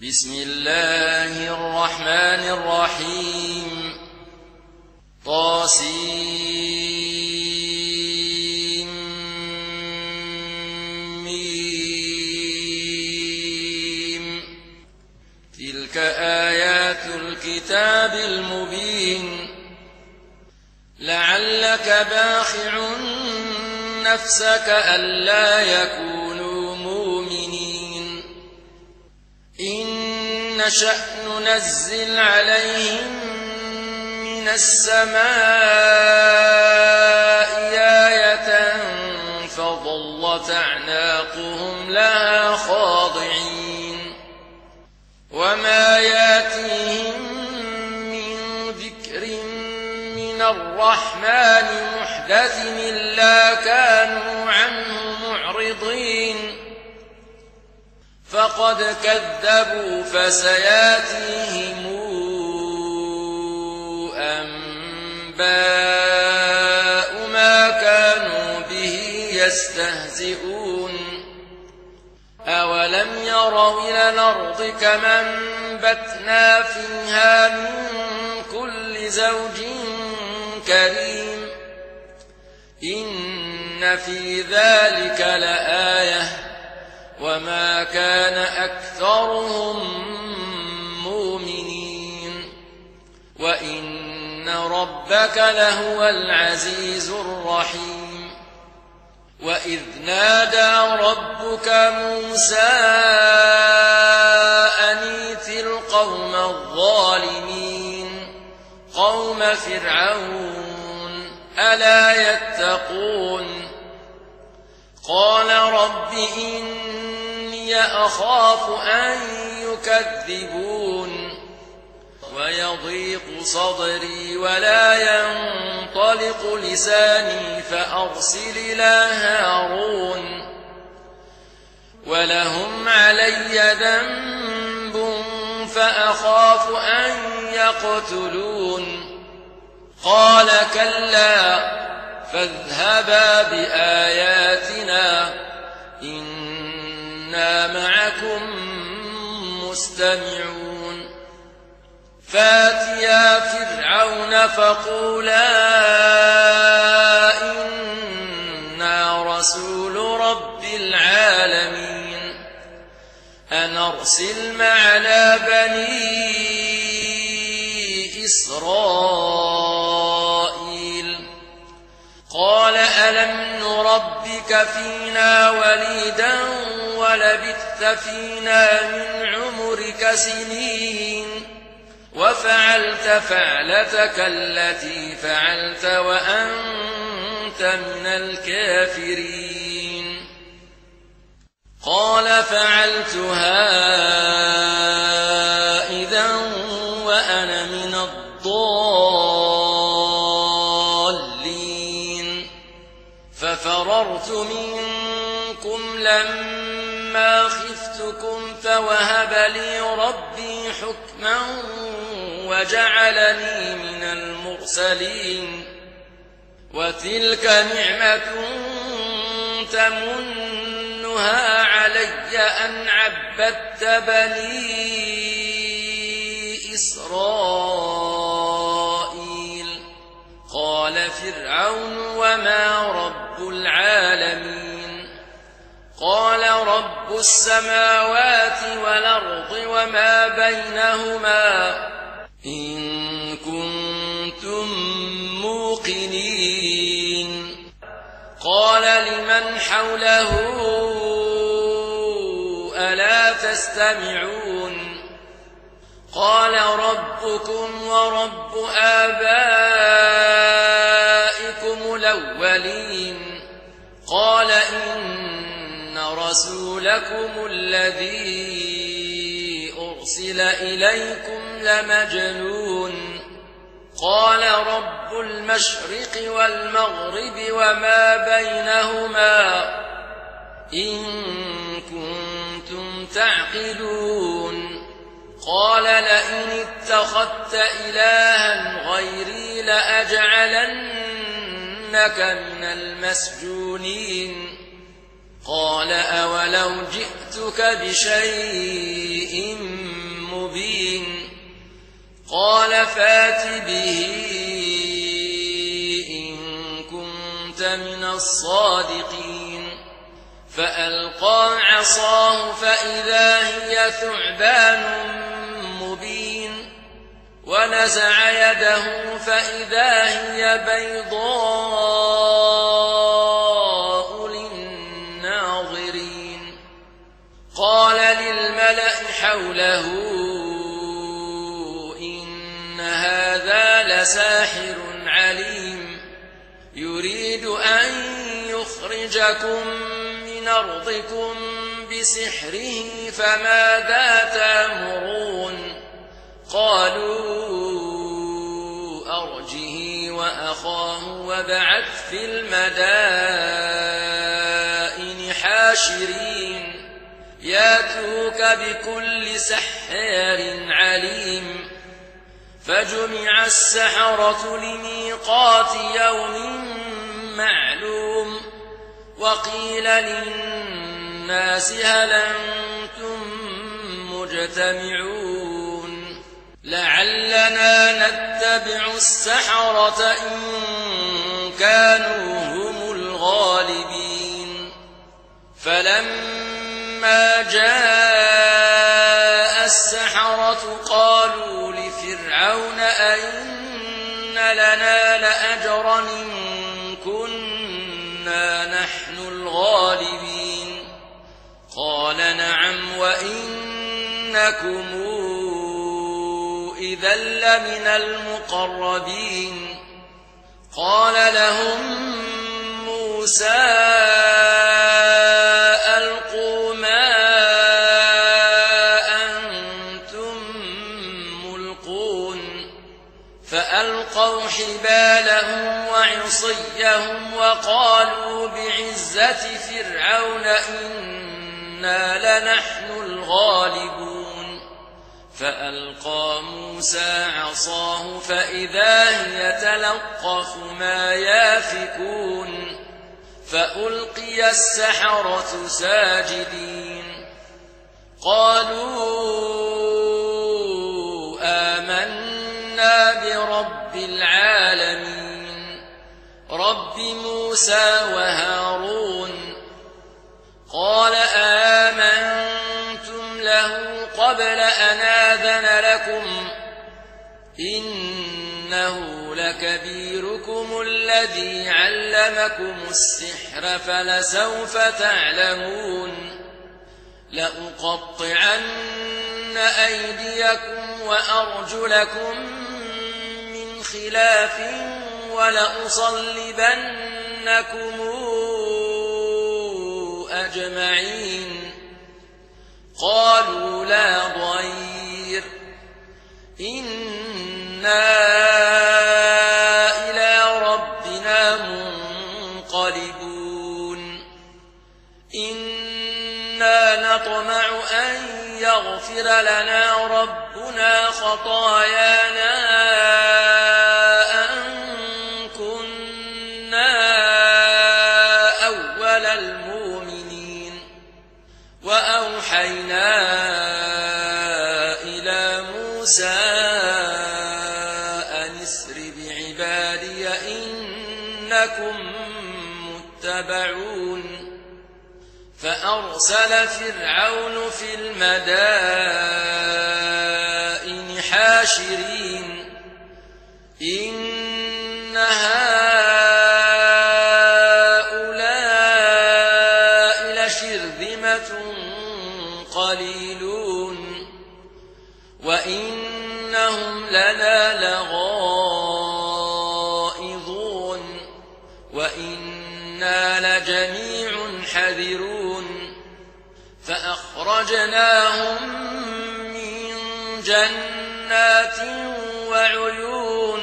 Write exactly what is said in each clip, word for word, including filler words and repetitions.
بسم الله الرحمن الرحيم طاسيم ميم تلك آيات الكتاب المبين لعلك باخع نفسك ألا يكونوا مؤمنين إن نشأ ننزل عليهم من السماء آية فظلت أعناقهم لها خاضعين وما ياتيهم من ذكر من الرحمن محدث إلا كانوا عنه معرضين فقد كذبوا فسياتيهم أنباء ما كانوا به يستهزئون أولم يروا إلى الأرض كما أنبتنا فيها من كل زوج كريم إن في ذلك لآية وما كان أكثرهم مؤمنين وإن ربك لهو العزيز الرحيم وإذ نادى ربك موسى أن ائت القوم الظالمين قوم فرعون ألا يتقون قال رب إني أخاف أن يكذبون ويضيق صدري ولا ينطلق لساني فأرسل إلى هارون ولهم علي ذنب فأخاف أن يقتلون قال كلا فاذهبا بآياتنا إنا معكم مستمعون فاتيا فرعون فقولا إنا رسول رب العالمين أن أرسل معنا بني إسرائيل قال ألم نربك فينا وليدا ولبثت فينا من عمرك سنين وفعلت فعلتك التي فعلت وأنت من الكافرين قال فعلتها إذا وأنا من الضالين ففررت منكم لما خفتكم فوهب لي ربي حكما وجعلني من المرسلين وتلك نعمة تمنها علي أن عبدت بني إسرائيل قال فرعون وما رب العالمين قال رب السماوات والأرض وما بينهما إن كنتم موقنين قال لمن حوله ألا تستمعون قال ربكم ورب آبائكم الأولين قال إن رسولكم الذي أرسل إليكم لمجنون قال رب المشرق والمغرب وما بينهما إن كنتم تعقلون قال لئن اتخذت إلها غيري لأجعلنك من المسجونين قال أولو جئتك بشيء قال فات به إن كنت من الصادقين فألقى عصاه فإذا هي ثعبان مبين ونزع يده فإذا هي بيضاء للناظرين قال للملأ حوله إن هذا لساحر عليم يريد أن يخرجكم من أرضكم بسحره فماذا تأمرون قالوا أرجه وأخاه وابعث في المدائن حاشرين ياتوك بكل سحار عليم فجمع السحرة لميقات يوم معلوم وقيل للناس هل أنتم مجتمعون لعلنا نتبع السحرة إن كانوا هم الغالبين فلما جاء السحرة قالوا لفرعون أئن لنا لأجرا إن كنا نحن الغالبين قال نعم وإنكم إذا لمن المقربين قال لهم موسى ألقوا ما أنتم ملقون فألقوا حبالهم وعصيهم وقالوا بعزة فرعون إنا لنحن الغالبون فألقى موسى عصاه فإذا هي تلقف ما يافكون فألقي السحرة ساجدين قالوا آمنا برب العالمين رب موسى وهارون قال آمنتم له قبل أن آذن لكم إنه لكبيركم الذي علمكم السحر فلسوف تعلمون لأقطعن أيديكم وأرجلكم من خلاف ولأصلبنكم أجمعين قالوا لا ضير إنا إلى ربنا منقلبون إنا نطمع أن يغفر لنا ربنا خطايانا أن كنا أول المؤمنين وأوحينا إلى موسى أن اسر بعبادي إنكم متبعون فأرسل فرعون في المدائن حاشرين إن هؤلاء لشرذمة قليلون وإنهم لنا لغائظون وإنا لجميع حذرون فأخرجناهم من جنات وعيون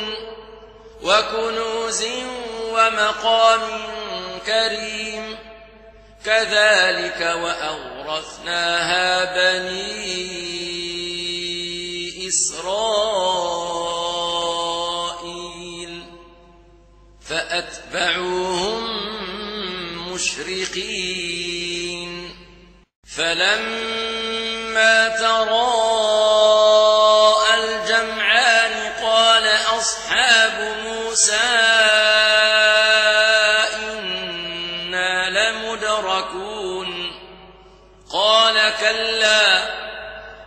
وكنوز ومقام كريم كذلك وأورثناها بني إسرائيل فأتبعوهم مشرقين فلما تراءى الجمعان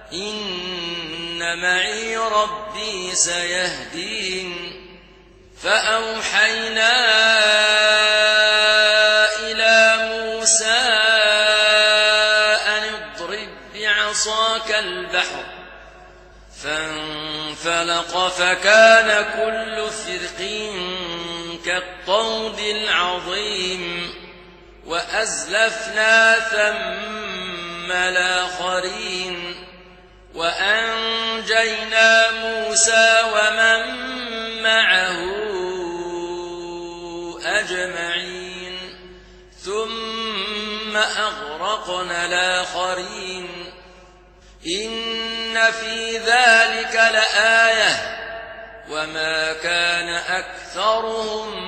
إن معي ربي سيهدين فأوحينا إلى موسى أن اضرب بعصاك البحر فانفلق فكان كل فرق كالطود العظيم وأزلفنا ثم الآخرين وأنجينا موسى ومن معه أجمعين ثم أغرقنا الآخرين إن في ذلك لآية وما كان أكثرهم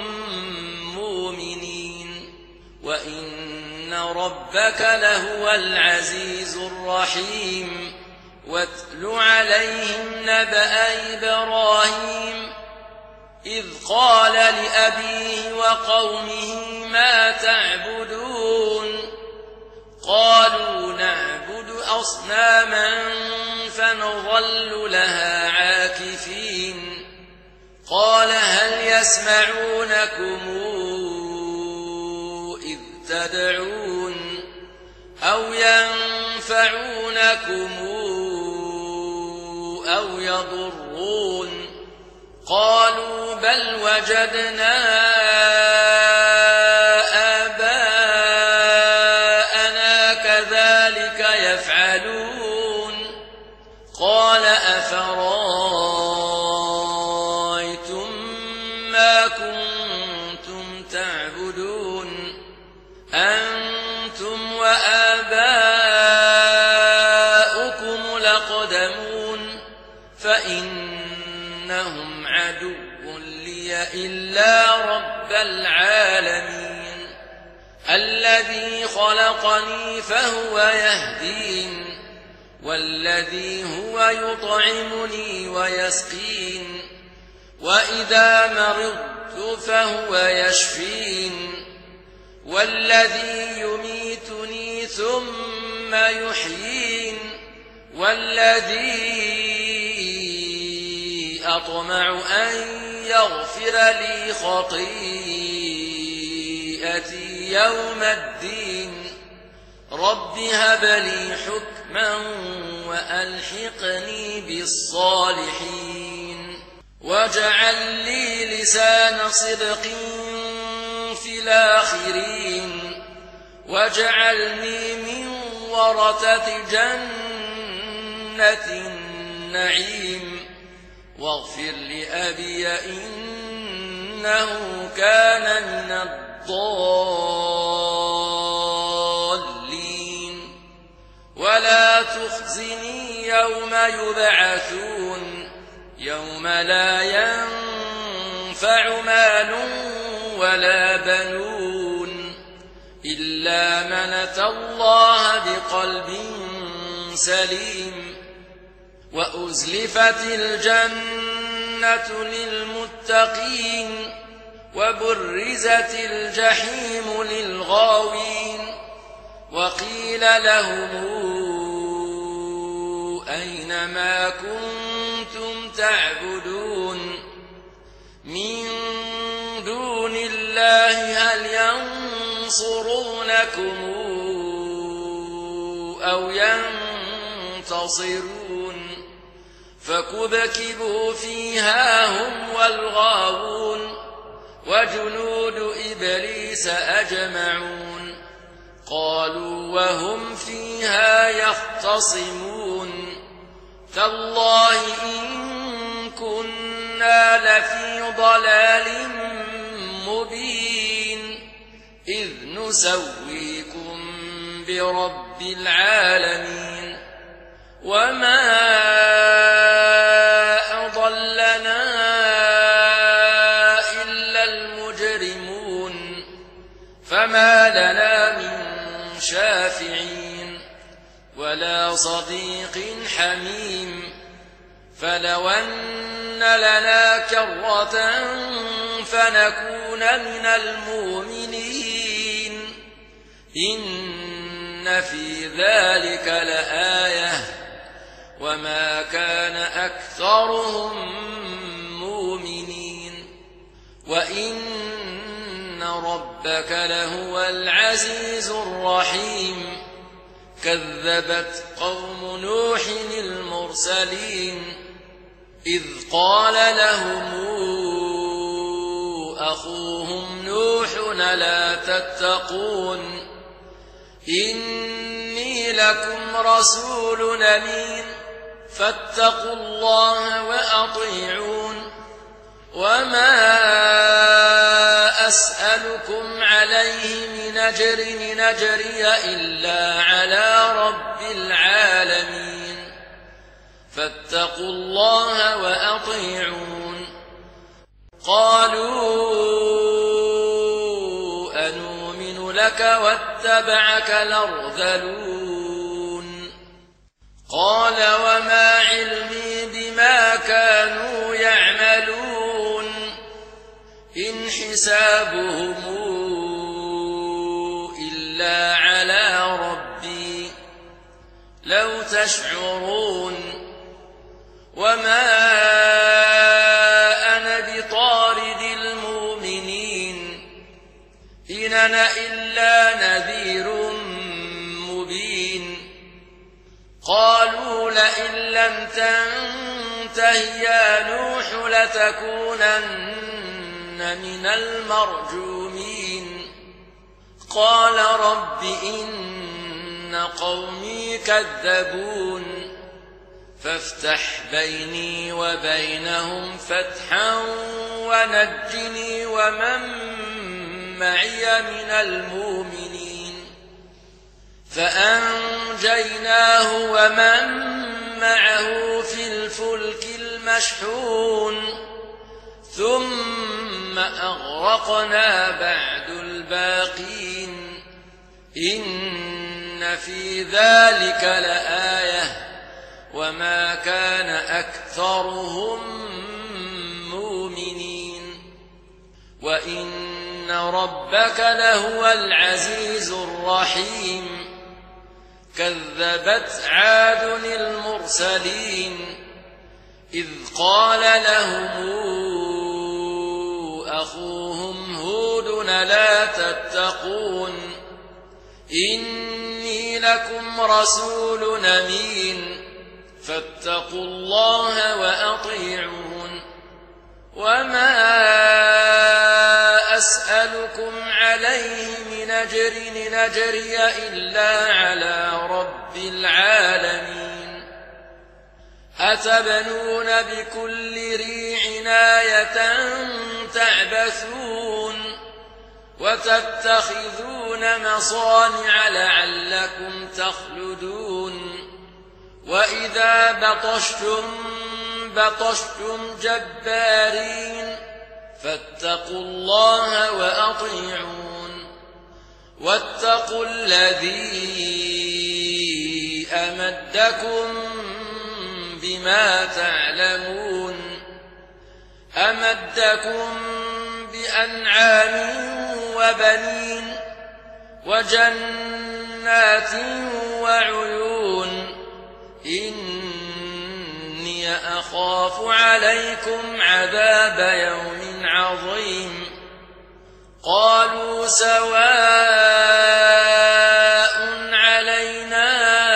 مؤمنين وإن ربك لهو العزيز الرحيم واتل عليهم نبأ إبراهيم إذ قال لأبيه وقومه ما تعبدون قالوا نعبد أصناما فنظل لها عاكفين قال هل يسمعونكم إذ تدعون أو ينفعونكم أو يضرون قالوا بل وجدنا آباءنا كذلك يفعلون قال أفرأيتم ما كنتم تعبدون أنتم وآباؤكم الأقدمون فإنهم عدو لي إلا رب العالمين الذي خلقني فهو يهدين والذي هو يطعمني ويسقين وإذا مرضت فهو يشفين والذي يميتني ثم يحيين والذي أطمع أن يغفر لي خطيئتي يوم الدين رب هب لي حكما وألحقني بالصالحين واجعل لي لسان صدق في الآخرين واجعلني من ورثة جنة النعيم واغفر لأبي إنه كان من الضالين ولا تخزني يوم يبعثون يوم لا ينفع مال ولا بنون إلا من أتى الله بقلب سليم وأزلفت الجنة للمتقين وبرزت الجحيم للغاوين وقيل لهم أين ما كنتم تعبدون من دون الله هل ينصرونكم أو ينتصرون فكبكبوا فيها هم والغاوون وجنود إبليس أجمعون قالوا وهم فيها يختصمون تالله إن كنا لفي ضلال مبين إذ نسويكم برب العالمين وما أضلنا إلا المجرمون فما لنا من شافعين ولا صديق حميم فلو أن لنا كرة فنكون من المؤمنين إن في ذلك لآية وما كان أكثرهم مؤمنين وإن ربك لهو العزيز الرحيم كذبت قوم نوح المرسلين إذ قال لهم أخوهم نوح لا تتقون إني لكم رسول أمين فاتقوا الله وأطيعون وما أسألكم عليه من أجر إن أجري إلا على رب العالمين فاتقوا الله وأطيعون قالوا أنؤمن لك واتبعك الأرذلون قال وما علمي بما كانوا يعملون إن حسابهم إلا على ربي لو تشعرون وما أنا بطارد المؤمنين إن أنا إلا نذير مبين قالوا لئن لم تنته يا نوح لتكونن من المرجومين قال رب إن قومي كذبون فافتح بيني وبينهم فتحا ونجني ومن معي من المؤمنين فأنجيناه ومن معه في الفلك المشحون ثم أغرقنا بعد الباقين إن في ذلك لآية وما كان أكثرهم مؤمنين وإن ربك لهو العزيز الرحيم كذبت عاد المرسلين إذ قال لهم أخوهم هود لا تتقون إني لكم رسول أمين فاتقوا الله وأطيعون وما أسألكم عليه من أجر إن أجري إلا على رب العالمين أتبنون بكل ريع آية تعبثون وتتخذون مصانع لعلكم تخلدون وإذا بطشتم بطشتم جبارين فاتقوا الله وأطيعون واتقوا الذي أمدكم بما تعلمون أمدكم بأنعام وبنين وجنات وعيون إني أخاف عليكم عذاب يوم عظيم قالوا سواء علينا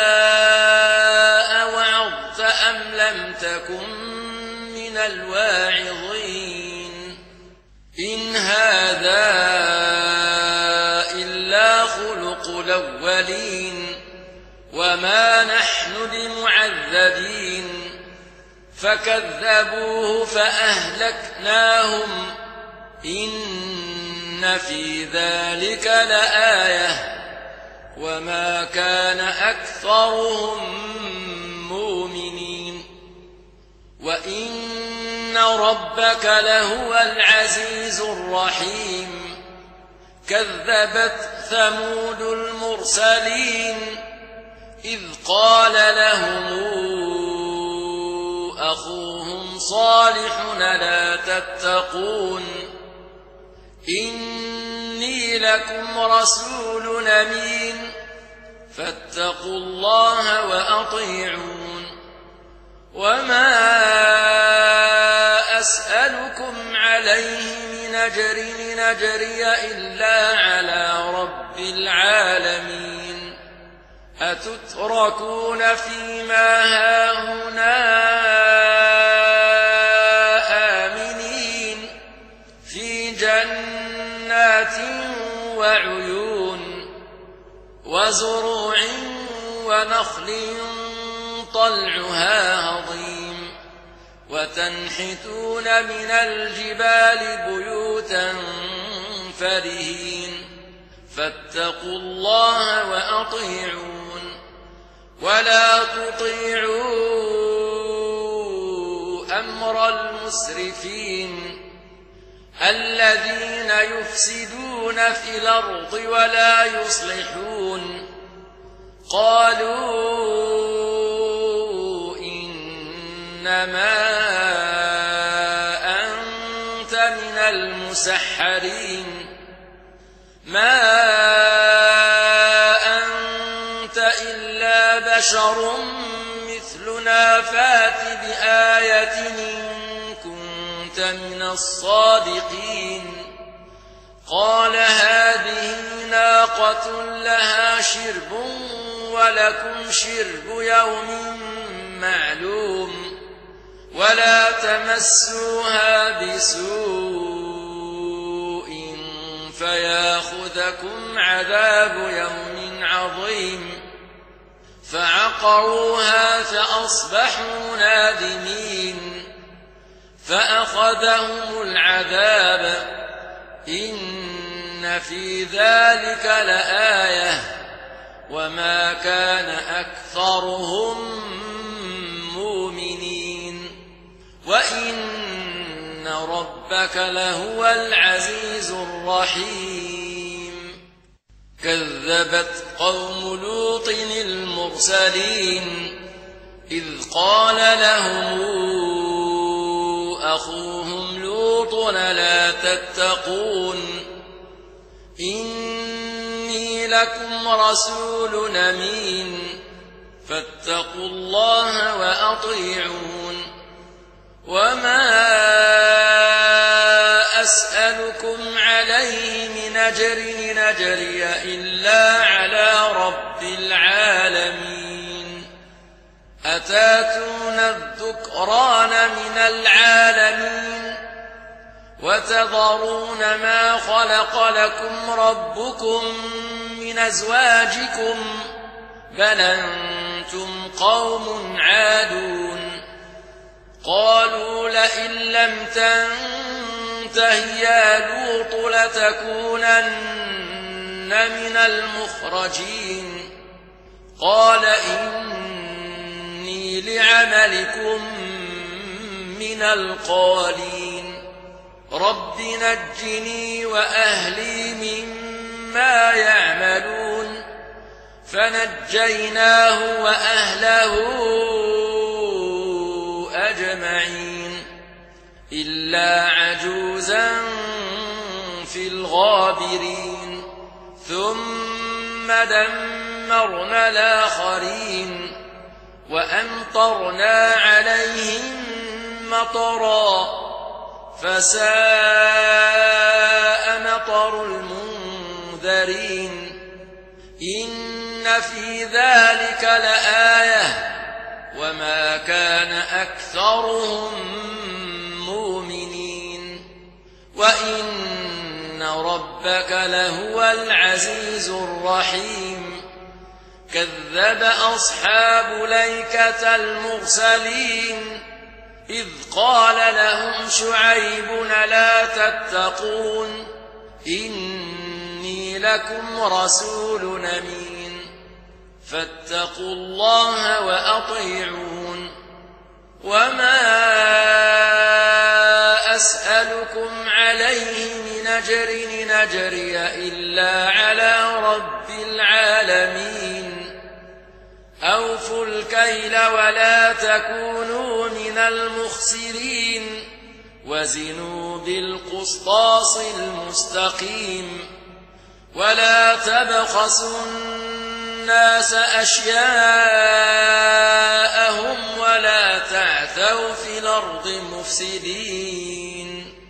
أوعظت أم لم تكن من الواعظين إن هذا إلا خلق الأولين وما نحن بمعذبين فكذبوه فأهلكناهم إن في ذلك لآية وما كان أكثرهم مؤمنين وإن ربك لهو العزيز الرحيم كذبت ثمود المرسلين إذ قال لهم أخوهم صالح لا تتقون إني لكم رسول أمين فاتقوا الله وأطيعون وما أسألكم عليه من أجر إن أجري إلا على رب العالمين أتتركون فيما هاهنا آمنين في جنات وعيون وزروع ونخل طلعها هضيم وتنحتون من الجبال بيوتا فرهين فاتقوا الله وأطيعون ولا تطيعوا أمر المسرفين الذين يفسدون في الأرض ولا يصلحون قالوا إنما أنت من المسحرين ما أنت إلا بشر مثلنا فات بآية إن كنت من الصادقين قال هذه ناقة لها شرب ولكم شرب يوم معلوم ولا تمسوها بسوء فياخذكم عذاب يوم عظيم فعقروها فأصبحوا نادمين فأخذهم العذاب إن في ذلك لآية وما كان أكثرهم مؤمنين وإن ربك لهو العزيز الرحيم كذبت قوم لوط المرسلين إذ قال لهم أخوهم لوط لا تتقون إني لكم رسول أمين فاتقوا الله وأطيعون وما أسألكم عليه من أجر إن أجري إلا على رب العالمين أتاتون الذكران من العالمين وتذرون ما خلق لكم ربكم من أزواجكم بل أنتم قوم عادون قالوا لئن لم تنته يا لوط لتكونن من المخرجين قال إني لعملكم من القالين رب نجني وأهلي مما يعملون فنجيناه وأهله أجمعين إلا عجوزا في الغابرين ثم دمرنا الآخرين وأمطرنا عليهم مطرا فساء مطر المنذرين إن في ذلك لآية وما كان أكثرهم مؤمنين وإن ربك لهو العزيز الرحيم كذب أصحاب الأيكة المرسلين إذ قال لهم شعيب لا تتقون إني لكم رسول أمين فاتقوا الله وأطيعون وما أسألكم عليه من أجر إن أجري إلا على رب العالمين أوفوا الكيل ولا تكونوا من المخسرين وزنوا بالقسطاس المستقيم ولا تبخسوا الناس أشياءهم ولا ولا تعثوا في الأرض مفسدين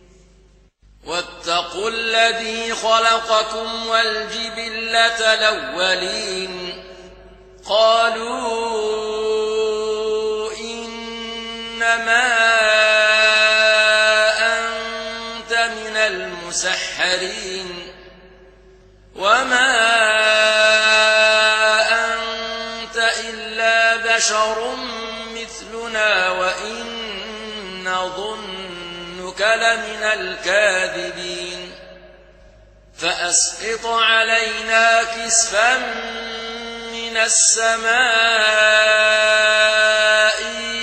واتقوا الذي خلقكم والجبلة الأولين قالوا إنما أنت من المسحرين وما أنت إلا بشر مثلنا وإن نظنك لمن الكاذبين فأسقط علينا كسفا من السماء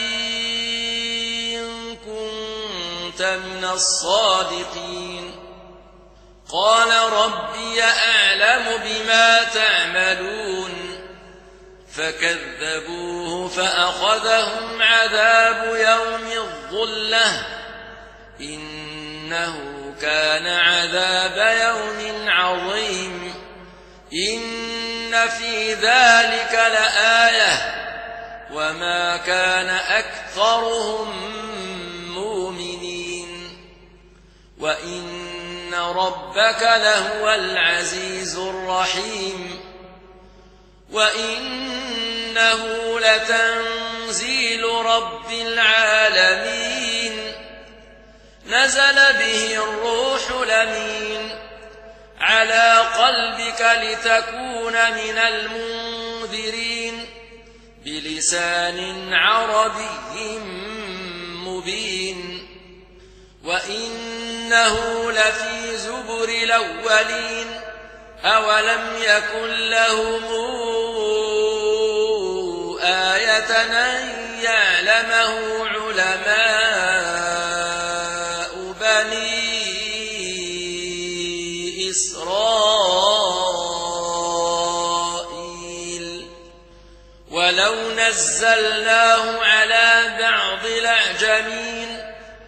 إن كنت من الصادقين قال ربي أعلم بما تعملون فكذبوه فأخذهم عذاب يوم الظلة إنه كان عذاب يوم عظيم إن في ذلك لآية وما كان أكثرهم مؤمنين وإن ربك لهو العزيز الرحيم وإنه لتنزيل رب العالمين نزل به الروح الأمين على قلبك لتكون من المنذرين بلسان عربي مبين وإنه لفي زبر الأولين أولم يكن لهم آية أن يعلمه علماء بني إسرائيل ولو نزلناه على بعض الأعجمين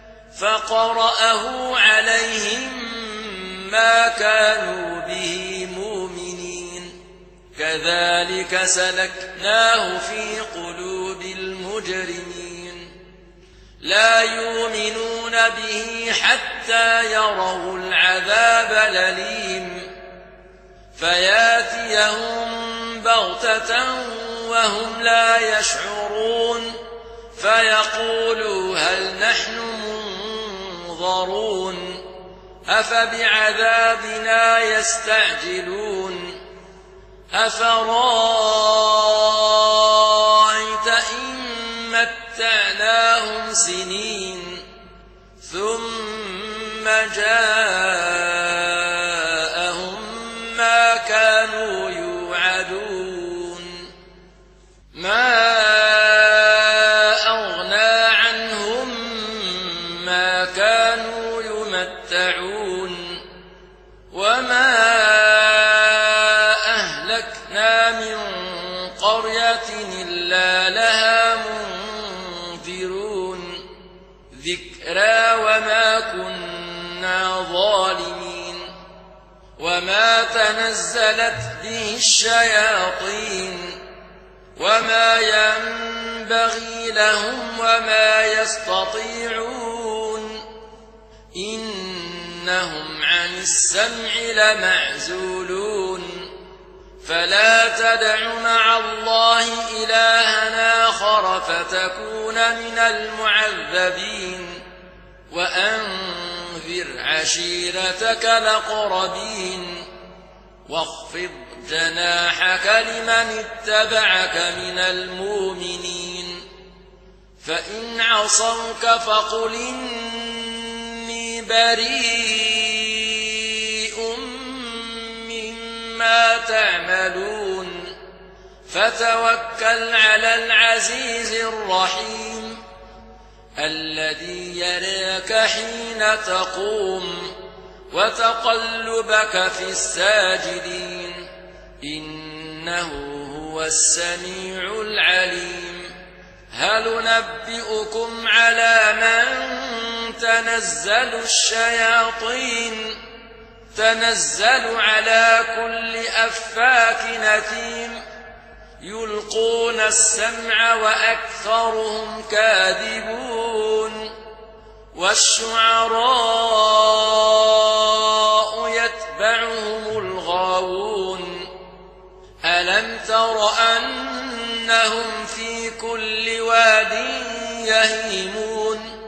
فقرأه عليهم ما كانوا به مؤمنين كذلك سلكناه في قلوب المجرمين لا يؤمنون به حتى يروا العذاب الأليم فياتيهم بغتة وهم لا يشعرون فيقولوا هل نحن منظرون أفبعذابنا يستعجلون أفرأيت إن متعناهم سنين ثم جاءهم ما كانوا يوعدون ما أغنى عنهم ما كانوا يمتعون وما أهلكنا من قرية إلا لها منذرون ذكرى وما كنا ظالمين وما تنزلت به الشياطين وما ينبغي لهم وما يستطيعون إنهم عن السمع لمعزولون فلا تدع مع الله إلها آخر فتكون من المعذبين وأنذر عشيرتك الأقربين واخفض جناحك لمن اتبعك من المؤمنين فإن عصوك فقل إني بريء مما تعملون فتوكل على العزيز الرحيم الذي يراك حين تقوم وتقلبك في الساجدين إنه هو السميع العليم هل ننبئكم على من تنزل الشياطين تنزل على كل أفاك نثيم يلقون السمع وأكثرهم كاذبون والشعراء يتبعهم الغاوون ألم تر أنهم في كل واد يهيمون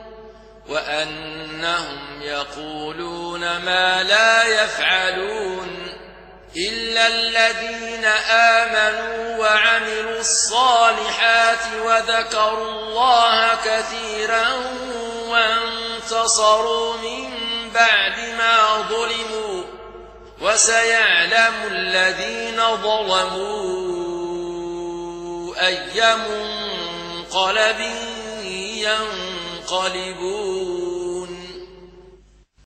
وأنهم يقولون ما لا يفعلون إلا الذين آمنوا وعملوا الصالحات وذكروا الله كثيرا وانتصروا من بعد ما ظلموا وسيعلم الذين ظلموا أي منقلب ينقلبون